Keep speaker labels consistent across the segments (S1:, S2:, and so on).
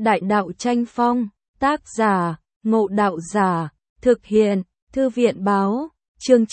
S1: Đại đạo tranh phong, tác giả, Ngộ Đạo Giả, thực hiện, Thư viện báo, chương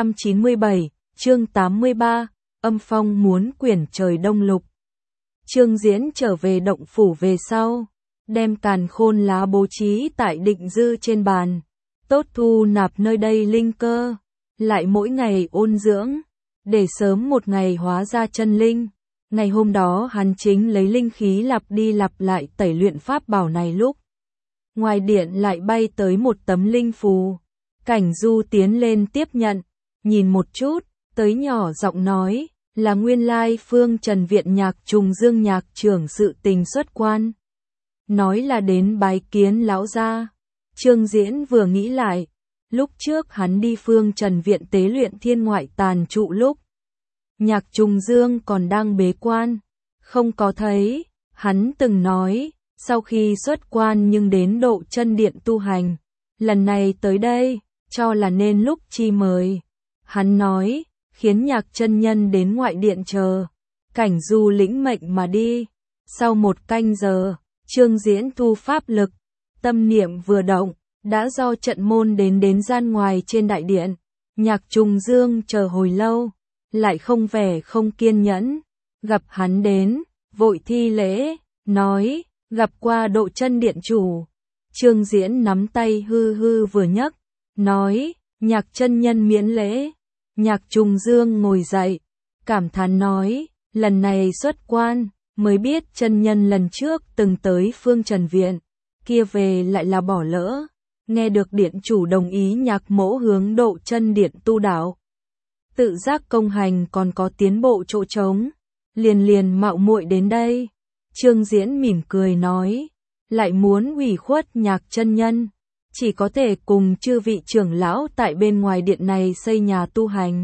S1: 997, chương 83, âm phong muốn quyển trời đông lục. Trương Diễn trở về động phủ về sau, đem càn khôn lá bố trí tại định dư trên bàn, tốt thu nạp nơi đây linh cơ, lại mỗi ngày ôn dưỡng, để sớm một ngày hóa ra chân linh. Ngày hôm đó hắn chính lấy linh khí lặp đi lặp lại tẩy luyện pháp bảo này lúc ngoài điện lại bay tới một tấm linh phù. Cảnh Du tiến lên tiếp nhận, nhìn một chút, tới nhỏ giọng nói, là nguyên lai Phương Trần Viện Nhạc Trùng Dương nhạc trưởng sự tình xuất quan. Nói là đến bái kiến lão gia. Trương Diễn vừa nghĩ lại, lúc trước hắn đi Phương Trần Viện tế luyện thiên ngoại tàn trụ lúc Nhạc Trùng Dương còn đang bế quan, không có thấy, hắn từng nói, sau khi xuất quan nhưng đến độ chân điện tu hành, lần này tới đây, cho là nên lúc chi mời. Hắn nói, khiến Nhạc chân nhân đến ngoại điện chờ, Cảnh Du lĩnh mệnh mà đi. Sau một canh giờ, Trương Diễn thu pháp lực, tâm niệm vừa động, đã do trận môn đến gian ngoài trên đại điện. Nhạc Trùng Dương chờ hồi lâu, lại không vẻ không kiên nhẫn, gặp hắn đến, vội thi lễ, nói, gặp qua Độ Chân điện chủ. Trương Diễn nắm tay hư hư vừa nhấc, nói, Nhạc chân nhân miễn lễ. Nhạc Trùng Dương ngồi dậy, cảm thán nói, lần này xuất quan, mới biết chân nhân lần trước từng tới Phương Trần Viện, kia về lại là bỏ lỡ, nghe được điện chủ đồng ý Nhạc mỗ hướng Độ Chân điện tu đạo. Tự giác công hành còn có tiến bộ chỗ trống, liền mạo muội đến đây. Trương Diễn mỉm cười nói, lại muốn ủy khuất Nhạc chân nhân, chỉ có thể cùng chư vị trưởng lão tại bên ngoài điện này xây nhà tu hành.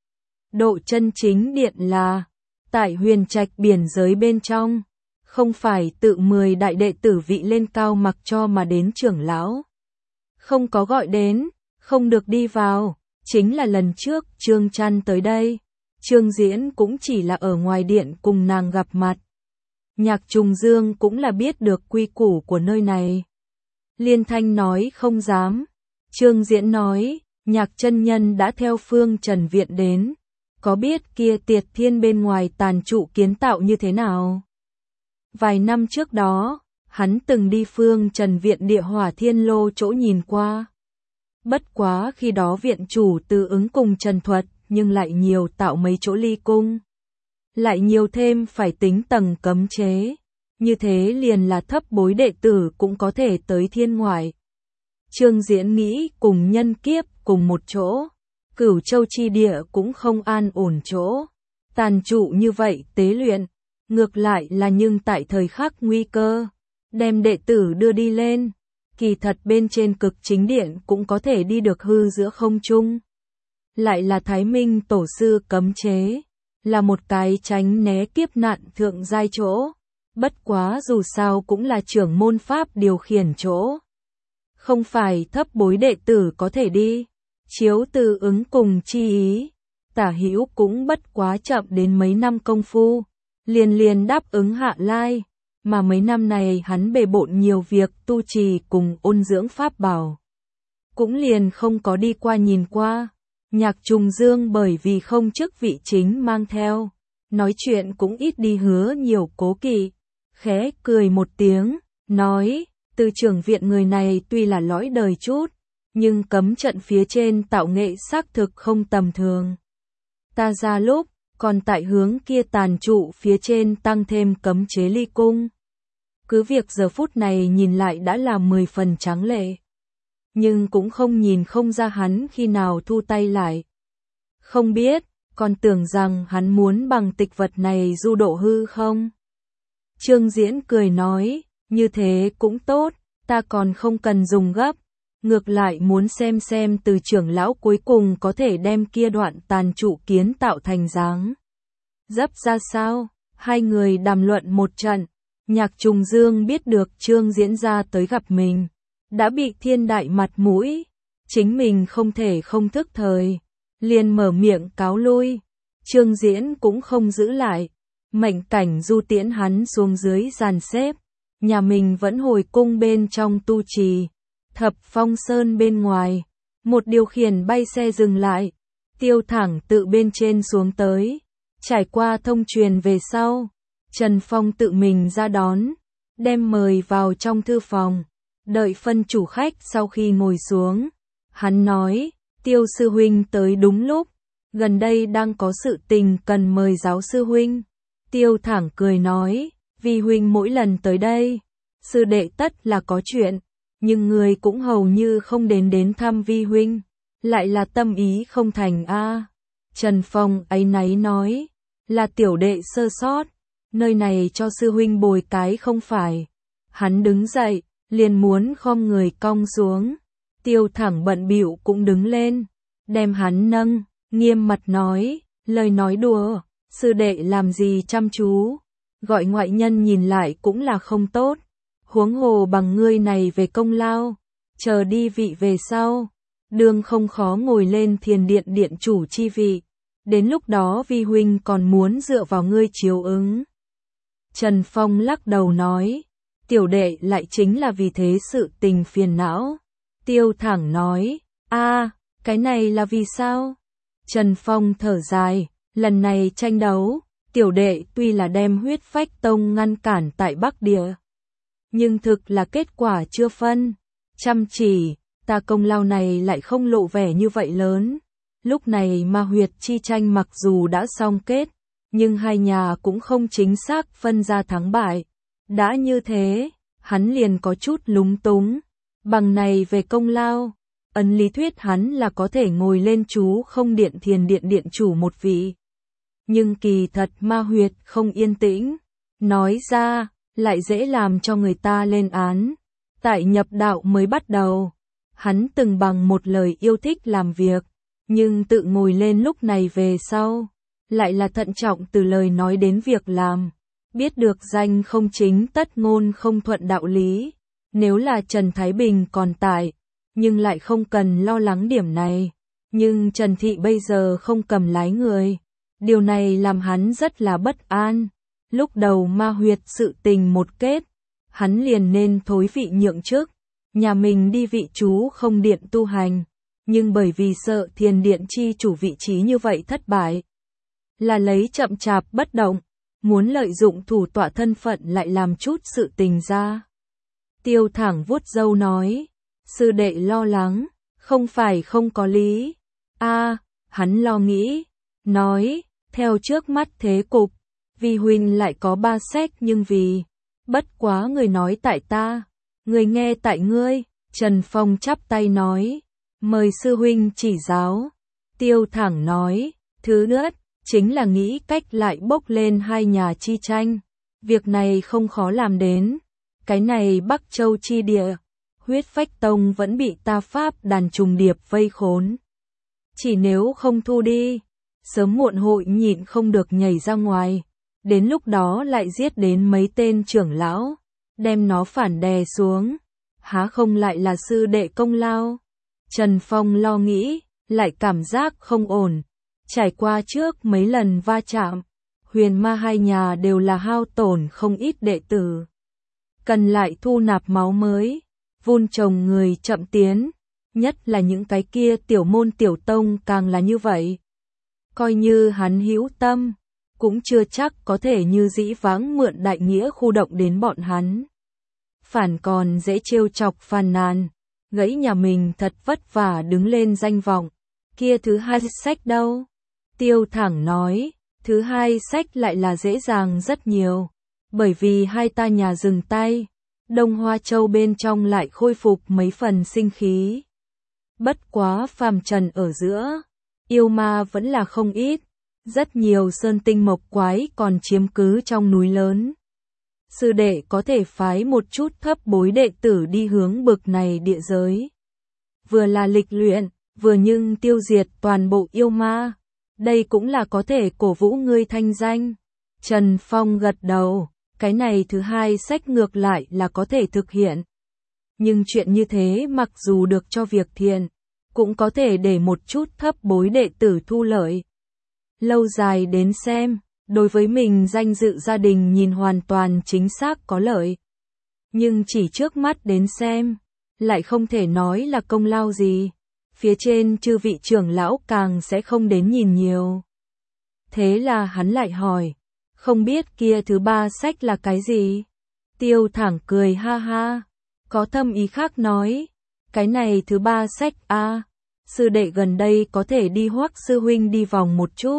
S1: Độ Chân chính điện là tại huyền trạch biển giới bên trong, không phải tự 10 đại đệ tử vị lên cao mặc cho mà đến trưởng lão. Không có gọi đến, không được đi vào. Chính là lần trước Trương Trăn tới đây, Trương Diễn cũng chỉ là ở ngoài điện cùng nàng gặp mặt. Nhạc Trùng Dương cũng là biết được quy củ của nơi này. Liên thanh nói không dám. Trương Diễn nói, Nhạc chân nhân đã theo Phương Trần Viện đến, có biết kia Tiệt Thiên bên ngoài tàn trụ kiến tạo như thế nào? Vài năm trước đó, hắn từng đi Phương Trần Viện địa hỏa thiên lô chỗ nhìn qua. Bất quá khi đó viện chủ Từ Ứng cùng Trần Thuật, nhưng lại nhiều tạo mấy chỗ ly cung. Lại nhiều thêm phải tính tầng cấm chế. Như thế liền là thấp bối đệ tử cũng có thể tới thiên ngoại. Trương Diễn nghĩ cùng nhân kiếp cùng một chỗ. Cửu Châu chi địa cũng không an ổn chỗ. Tàn trụ như vậy tế luyện. Ngược lại là nhưng tại thời khắc nguy cơ. Đem đệ tử đưa đi lên. Kỳ thật bên trên cực chính điện cũng có thể đi được hư giữa không trung. Lại là Thái Minh tổ sư cấm chế, là một cái tránh né kiếp nạn thượng giai chỗ. Bất quá dù sao cũng là trưởng môn pháp điều khiển chỗ. Không phải thấp bối đệ tử có thể đi. Chiếu Từ Ứng cùng chi ý, Tả Hữu cũng bất quá chậm đến mấy năm công phu, liền đáp ứng hạ lai. Mà mấy năm này hắn bề bộn nhiều việc tu trì cùng ôn dưỡng pháp bảo, cũng liền không có đi qua nhìn qua. Nhạc Trùng Dương bởi vì không chức vị chính mang theo, nói chuyện cũng ít đi hứa nhiều cố kỵ, khẽ cười một tiếng, nói, Từ trưởng viện người này tuy là lõi đời chút, nhưng cấm trận phía trên tạo nghệ xác thực không tầm thường. Ta ra lúc, còn tại hướng kia tàn trụ phía trên tăng thêm cấm chế ly cung. Cứ việc giờ phút này nhìn lại đã là 10 phần tráng lệ. Nhưng cũng không nhìn không ra hắn khi nào thu tay lại. Không biết, còn tưởng rằng hắn muốn bằng tịch vật này du độ hư không? Trương Diễn cười nói, như thế cũng tốt, ta còn không cần dùng gấp. Ngược lại muốn xem từ trưởng lão cuối cùng có thể đem kia đoạn tàn trụ kiến tạo thành dáng dấp ra sao. Hai người đàm luận một trận. Nhạc Trùng Dương biết được Trương Diễn ra tới gặp mình, đã bị thiên đại mặt mũi, chính mình không thể không thức thời, liền mở miệng cáo lui. Trương Diễn cũng không giữ lại, mệnh Cảnh Du tiễn hắn xuống dưới dàn xếp, nhà mình vẫn hồi cung bên trong tu trì. Thập Phong Sơn bên ngoài, một điều khiển bay xe dừng lại, Tiêu Thẳng tự bên trên xuống tới, trải qua thông truyền về sau, Trần Phong tự mình ra đón, đem mời vào trong thư phòng, đợi phân chủ khách sau khi ngồi xuống, hắn nói, Tiêu sư huynh tới đúng lúc, gần đây đang có sự tình cần mời giáo sư huynh. Tiêu Thẳng cười nói, Vi huynh mỗi lần tới đây, sư đệ tất là có chuyện, nhưng người cũng hầu như không đến thăm Vi huynh, lại là tâm ý không thành a. Trần Phong áy náy nói, là tiểu đệ sơ sót, nơi này cho sư huynh bồi cái không phải. Hắn đứng dậy, liền muốn khom người cong xuống. Tiêu Thẳng bận bịu cũng đứng lên, đem hắn nâng, nghiêm mặt nói, lời nói đùa, sư đệ làm gì chăm chú, gọi ngoại nhân nhìn lại cũng là không tốt, huống hồ bằng ngươi này về công lao, chờ đi vị về sau, đương không khó ngồi lên thiền điện điện chủ chi vị, đến lúc đó Vi huynh còn muốn dựa vào ngươi chiếu ứng. Trần Phong lắc đầu nói, tiểu đệ lại chính là vì thế sự tình phiền não. Tiêu Thẳng nói, cái này là vì sao? Trần Phong thở dài, lần này tranh đấu, tiểu đệ tuy là đem Huyết Phách Tông ngăn cản tại Bắc Địa, nhưng thực là kết quả chưa phân, chăm chỉ, ta công lao này lại không lộ vẻ như vậy lớn. Lúc này Ma Huyệt chi tranh mặc dù đã xong kết, nhưng hai nhà cũng không chính xác phân ra thắng bại. Đã như thế, hắn liền có chút lúng túng. Bằng này về công lao, ấn lý thuyết hắn là có thể ngồi lên chú không điện thiền điện điện chủ một vị. Nhưng kỳ thật Ma Huyệt không yên tĩnh, nói ra, lại dễ làm cho người ta lên án. Tại nhập đạo mới bắt đầu, hắn từng bằng một lời yêu thích làm việc, nhưng tự ngồi lên lúc này về sau, lại là thận trọng từ lời nói đến việc làm, biết được danh không chính tất ngôn không thuận đạo lý. Nếu là Trần Thái Bình còn tại, nhưng lại không cần lo lắng điểm này, nhưng Trần Thị bây giờ không cầm lái người, điều này làm hắn rất là bất an. Lúc đầu Ma Huyệt sự tình một kết, hắn liền nên thối vị nhượng chức, nhà mình đi vị chú không điện tu hành, nhưng bởi vì sợ thiền điện chi chủ vị trí như vậy thất bại, là lấy chậm chạp bất động, muốn lợi dụng thủ tọa thân phận lại làm chút sự tình ra. Tiêu Thẳng vuốt râu nói, sư đệ lo lắng, không phải không có lý. Hắn lo nghĩ, nói, theo trước mắt thế cục, Vi huynh lại có 3 sách nhưng vì, bất quá người nói tại ta, người nghe tại ngươi. Trần Phong chắp tay nói, mời sư huynh chỉ giáo. Tiêu Thẳng nói, thứ nhất, chính là nghĩ cách lại bốc lên hai nhà chi tranh. Việc này không khó làm đến. Cái này Bắc Châu chi địa, Huyết Phách Tông vẫn bị ta Pháp đàn trùng điệp vây khốn. Chỉ nếu không thu đi, sớm muộn hội nhịn không được nhảy ra ngoài, đến lúc đó lại giết đến mấy tên trưởng lão, đem nó phản đè xuống, há không lại là sư đệ công lao. Trần Phong lo nghĩ, lại cảm giác không ổn, trải qua trước mấy lần va chạm, Huyền Ma hai nhà đều là hao tổn không ít đệ tử. Cần lại thu nạp máu mới, vun trồng người chậm tiến, nhất là những cái kia tiểu môn tiểu tông càng là như vậy. Coi như hắn hữu tâm, cũng chưa chắc có thể như dĩ vãng mượn đại nghĩa khu động đến bọn hắn. Phản còn dễ trêu chọc phàn nàn, gãy nhà mình thật vất vả đứng lên danh vọng, kia thứ hai sách đâu? Tiêu Thẳng nói, thứ hai sách lại là dễ dàng rất nhiều, bởi vì hai ta nhà dừng tay, Đông Hoa Châu bên trong lại khôi phục mấy phần sinh khí. Bất quá phàm trần ở giữa, yêu ma vẫn là không ít, rất nhiều sơn tinh mộc quái còn chiếm cứ trong núi lớn. Sư đệ có thể phái một chút thấp bối đệ tử đi hướng bực này địa giới. Vừa là lịch luyện, vừa nhưng tiêu diệt toàn bộ yêu ma. Đây cũng là có thể cổ vũ ngươi thanh danh. Trần Phong gật đầu, cái này thứ hai sách ngược lại là có thể thực hiện. Nhưng chuyện như thế mặc dù được cho việc thiện, cũng có thể để một chút thấp bối đệ tử thu lợi. Lâu dài đến xem, đối với mình danh dự gia đình nhìn hoàn toàn chính xác có lợi. nhưng chỉ trước mắt đến xem, lại không thể nói là công lao gì. Phía trên chư vị trưởng lão càng sẽ không đến nhìn nhiều. Thế là hắn lại hỏi, không biết kia thứ ba sách là cái gì? Tiêu Thẳng cười ha ha, có thâm ý khác nói, cái này thứ ba sách a, sư đệ gần đây có thể đi Hoắc sư huynh đi vòng một chút.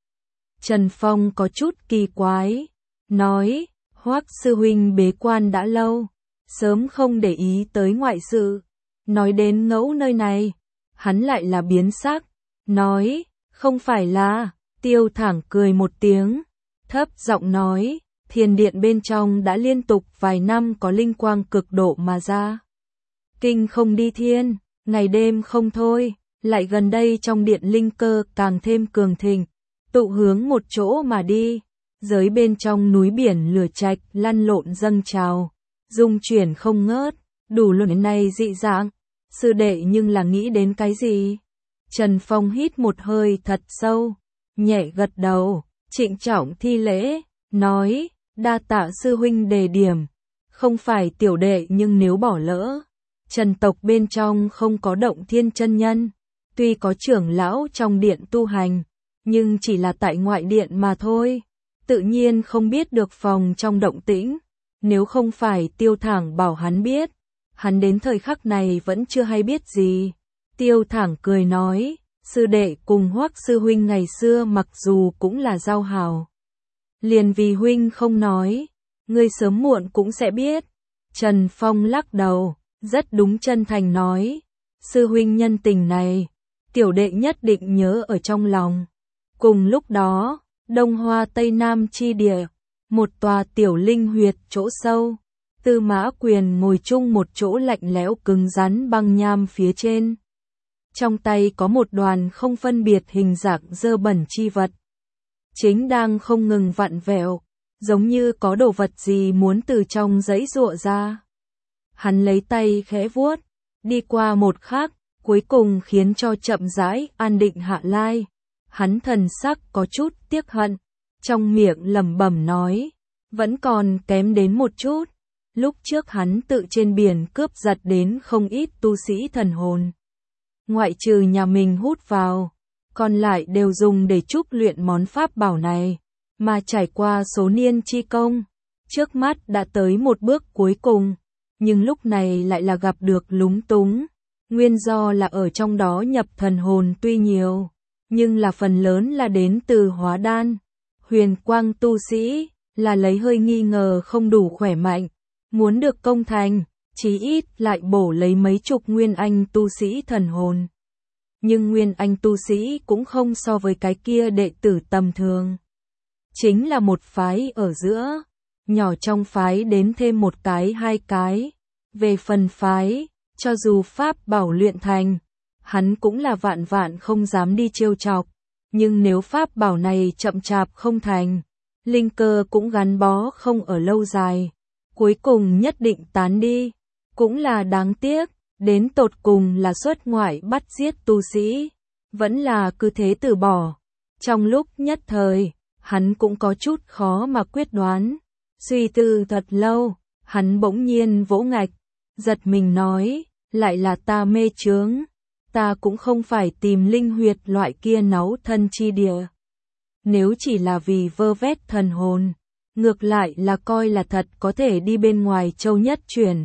S1: Trần Phong có chút kỳ quái, nói, Hoắc sư huynh bế quan đã lâu, sớm không để ý tới ngoại sự. Nói đến ngẫu nơi này, hắn lại là biến sắc, nói, không phải là. Tiêu Thẳng cười một tiếng, thấp giọng nói, thiền điện bên trong đã liên tục vài năm có linh quang cực độ mà ra. Kinh không đi thiên, ngày đêm không thôi, lại gần đây trong điện linh cơ càng thêm cường thịnh, tụ hướng một chỗ mà đi. Giới bên trong núi biển lửa trạch lăn lộn dâng trào, dung chuyển không ngớt, đủ luận này dị dạng. Sư đệ nhưng là nghĩ đến cái gì? Trần Phong hít một hơi thật sâu, nhẹ gật đầu, trịnh trọng thi lễ, nói, đa tạ sư huynh đề điểm, không phải tiểu đệ nhưng nếu bỏ lỡ. Trần tộc bên trong không có Động Thiên chân nhân, tuy có trưởng lão trong điện tu hành, nhưng chỉ là tại ngoại điện mà thôi, tự nhiên không biết được phòng trong động tĩnh. Nếu không phải Tiêu Thẳng bảo hắn biết, hắn đến thời khắc này vẫn chưa hay biết gì. Tiêu Thẳng cười nói, sư đệ cùng Hoắc sư huynh ngày xưa mặc dù cũng là giao hảo, liền vì huynh không nói, ngươi sớm muộn cũng sẽ biết. Trần Phong lắc đầu, rất đúng chân thành nói, sư huynh nhân tình này, tiểu đệ nhất định nhớ ở trong lòng. Cùng lúc đó, Đông Hoa Tây Nam chi địa, một tòa tiểu linh huyệt chỗ sâu, Tư Mã Quyền ngồi chung một chỗ lạnh lẽo cứng rắn băng nham phía trên. Trong tay có một đoàn không phân biệt hình dạng dơ bẩn chi vật, chính đang không ngừng vặn vẹo, giống như có đồ vật gì muốn từ trong giãy giụa ra. Hắn lấy tay khẽ vuốt, đi qua một khắc, cuối cùng khiến cho chậm rãi an định hạ lai. Hắn thần sắc có chút tiếc hận, trong miệng lẩm bẩm nói, vẫn còn kém đến một chút. Lúc trước hắn tự trên biển cướp giật đến không ít tu sĩ thần hồn, ngoại trừ nhà mình hút vào, còn lại đều dùng để chúc luyện món pháp bảo này, mà trải qua số niên chi công, trước mắt đã tới một bước cuối cùng, nhưng lúc này lại là gặp được lúng túng. Nguyên do là ở trong đó nhập thần hồn tuy nhiều, nhưng là phần lớn là đến từ hóa đan, huyền quang tu sĩ, là lấy hơi nghi ngờ không đủ khỏe mạnh, muốn được công thành, chí ít lại bổ lấy mấy chục nguyên anh tu sĩ thần hồn. Nhưng nguyên anh tu sĩ cũng không so với cái kia đệ tử tầm thường. Chính là một phái ở giữa, nhỏ trong phái đến thêm một cái hai cái. Về phần phái, cho dù pháp bảo luyện thành, hắn cũng là vạn vạn không dám đi trêu chọc. Nhưng nếu pháp bảo này chậm chạp không thành, linh cơ cũng gắn bó không ở lâu dài, cuối cùng nhất định tán đi, cũng là đáng tiếc. Đến tột cùng là xuất ngoại bắt giết tu sĩ, vẫn là cứ thế từ bỏ. Trong lúc nhất thời, hắn cũng có chút khó mà quyết đoán. Suy tư thật lâu, hắn bỗng nhiên vỗ ngạch, giật mình nói, lại là ta mê chướng. Ta cũng không phải tìm linh huyệt loại kia náu thân chi địa. Nếu chỉ là vì vơ vét thần hồn, ngược lại là coi là thật có thể đi bên ngoài châu nhất chuyển.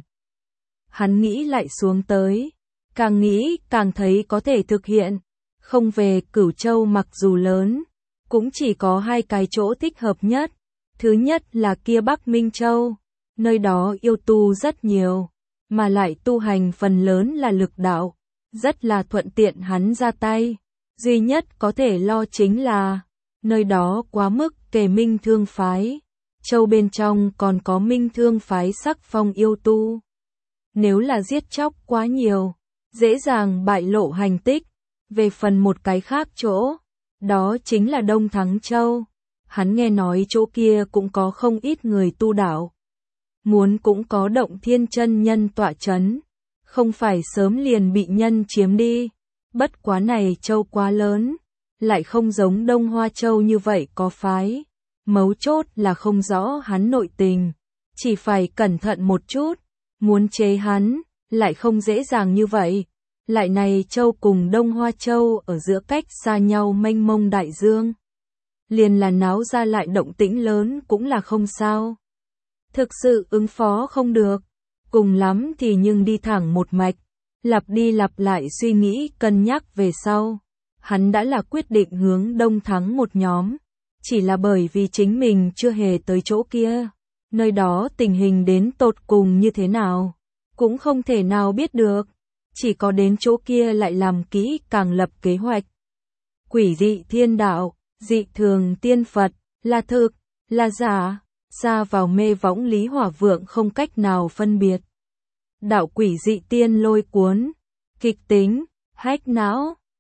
S1: Hắn nghĩ lại xuống tới, càng nghĩ càng thấy có thể thực hiện. Không về Cửu Châu mặc dù lớn, cũng chỉ có hai cái chỗ thích hợp nhất. Thứ nhất là kia Bắc Minh Châu, nơi đó yêu tu rất nhiều, mà lại tu hành phần lớn là lực đạo, rất là thuận tiện hắn ra tay. Duy nhất có thể lo chính là, nơi đó quá mức kề Minh Thương phái, châu bên trong còn có Minh Thương phái sắc phong yêu tu. Nếu là giết chóc quá nhiều, dễ dàng bại lộ hành tích. Về phần một cái khác chỗ, đó chính là Đông Thắng Châu. Hắn nghe nói chỗ kia cũng có không ít người tu đạo. Muốn cũng có Động Thiên chân nhân tọa chấn, không phải sớm liền bị nhân chiếm đi. Bất quá này châu quá lớn, lại không giống Đông Hoa Châu như vậy có phái. Mấu chốt là không rõ hắn nội tình, chỉ phải cẩn thận một chút, muốn chế hắn, lại không dễ dàng như vậy. Lại này châu cùng Đông Hoa Châu ở giữa cách xa nhau mênh mông đại dương. Liền là náo ra lại động tĩnh lớn cũng là không sao. Thực sự ứng phó không được, cùng lắm thì nhưng đi thẳng một mạch, lặp đi lặp lại suy nghĩ cân nhắc về sau. Hắn đã là quyết định hướng đông thắng một nhóm, chỉ là bởi vì chính mình chưa hề tới chỗ kia. Nơi đó tình hình đến tột cùng như thế nào, cũng không thể nào biết được. Chỉ có đến chỗ kia lại làm kỹ càng lập kế hoạch. Quỷ dị thiên đạo, dị thường tiên Phật, là thực, là giả, ra vào mê võng Lý Hỏa Vượng không cách nào phân biệt. Đạo quỷ dị tiên lôi cuốn, kịch tính, hách não,